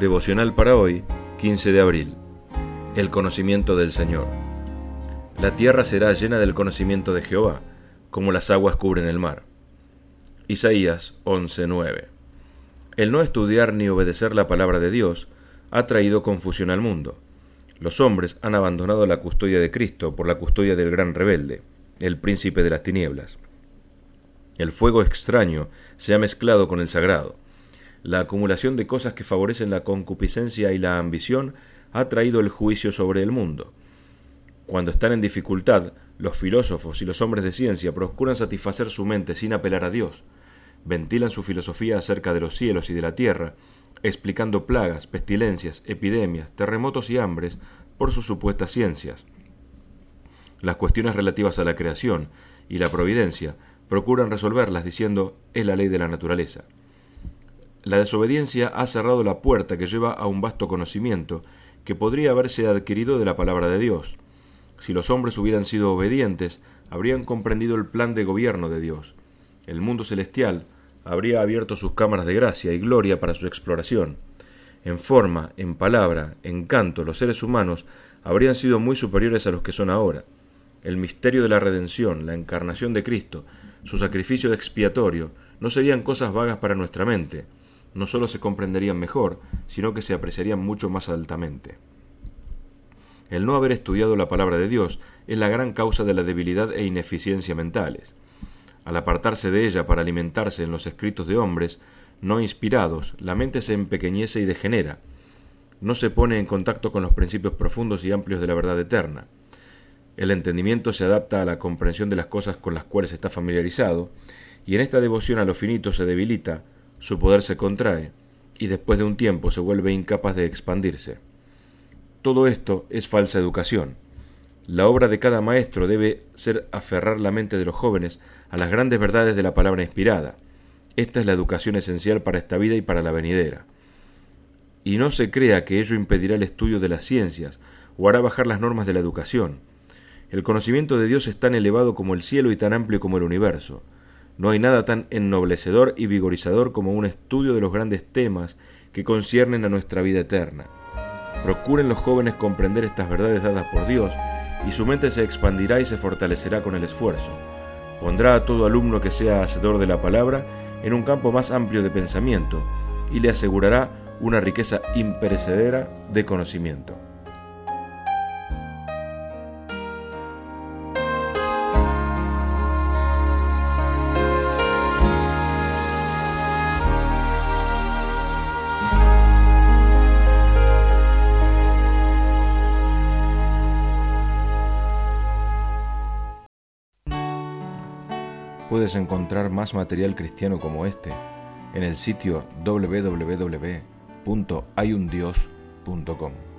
Devocional para hoy, 15 de abril. El conocimiento del Señor. La tierra será llena del conocimiento de Jehová, como las aguas cubren el mar. Isaías 11:9. El no estudiar ni obedecer la palabra de Dios ha traído confusión al mundo. Los hombres han abandonado la custodia de Cristo por la custodia del gran rebelde, el príncipe de las tinieblas. El fuego extraño se ha mezclado con el sagrado. La acumulación de cosas que favorecen la concupiscencia y la ambición ha traído el juicio sobre el mundo. Cuando están en dificultad, los filósofos y los hombres de ciencia procuran satisfacer su mente sin apelar a Dios. Ventilan su filosofía acerca de los cielos y de la tierra, explicando plagas, pestilencias, epidemias, terremotos y hambres por sus supuestas ciencias. Las cuestiones relativas a la creación y la providencia procuran resolverlas diciendo es la ley de la naturaleza. La desobediencia ha cerrado la puerta que lleva a un vasto conocimiento que podría haberse adquirido de la palabra de Dios. Si los hombres hubieran sido obedientes, habrían comprendido el plan de gobierno de Dios. El mundo celestial habría abierto sus cámaras de gracia y gloria para su exploración. En forma, en palabra, en canto, los seres humanos habrían sido muy superiores a los que son ahora. El misterio de la redención, la encarnación de Cristo, su sacrificio expiatorio, no serían cosas vagas para nuestra mente. No solo se comprenderían mejor, sino que se apreciarían mucho más altamente. El no haber estudiado la palabra de Dios es la gran causa de la debilidad e ineficiencia mentales. Al apartarse de ella para alimentarse en los escritos de hombres no inspirados, la mente se empequeñece y degenera. No se pone en contacto con los principios profundos y amplios de la verdad eterna. El entendimiento se adapta a la comprensión de las cosas con las cuales está familiarizado, y en esta devoción a lo finito se debilita, su poder se contrae, y después de un tiempo se vuelve incapaz de expandirse. Todo esto es falsa educación. La obra de cada maestro debe ser aferrar la mente de los jóvenes a las grandes verdades de la palabra inspirada. Esta es la educación esencial para esta vida y para la venidera. Y no se crea que ello impedirá el estudio de las ciencias o hará bajar las normas de la educación. El conocimiento de Dios es tan elevado como el cielo y tan amplio como el universo. No hay nada tan ennoblecedor y vigorizador como un estudio de los grandes temas que conciernen a nuestra vida eterna. Procuren los jóvenes comprender estas verdades dadas por Dios, y su mente se expandirá y se fortalecerá con el esfuerzo. Pondrá a todo alumno que sea hacedor de la palabra en un campo más amplio de pensamiento, y le asegurará una riqueza imperecedera de conocimiento. Puedes encontrar más material cristiano como este en el sitio www.hayundios.com.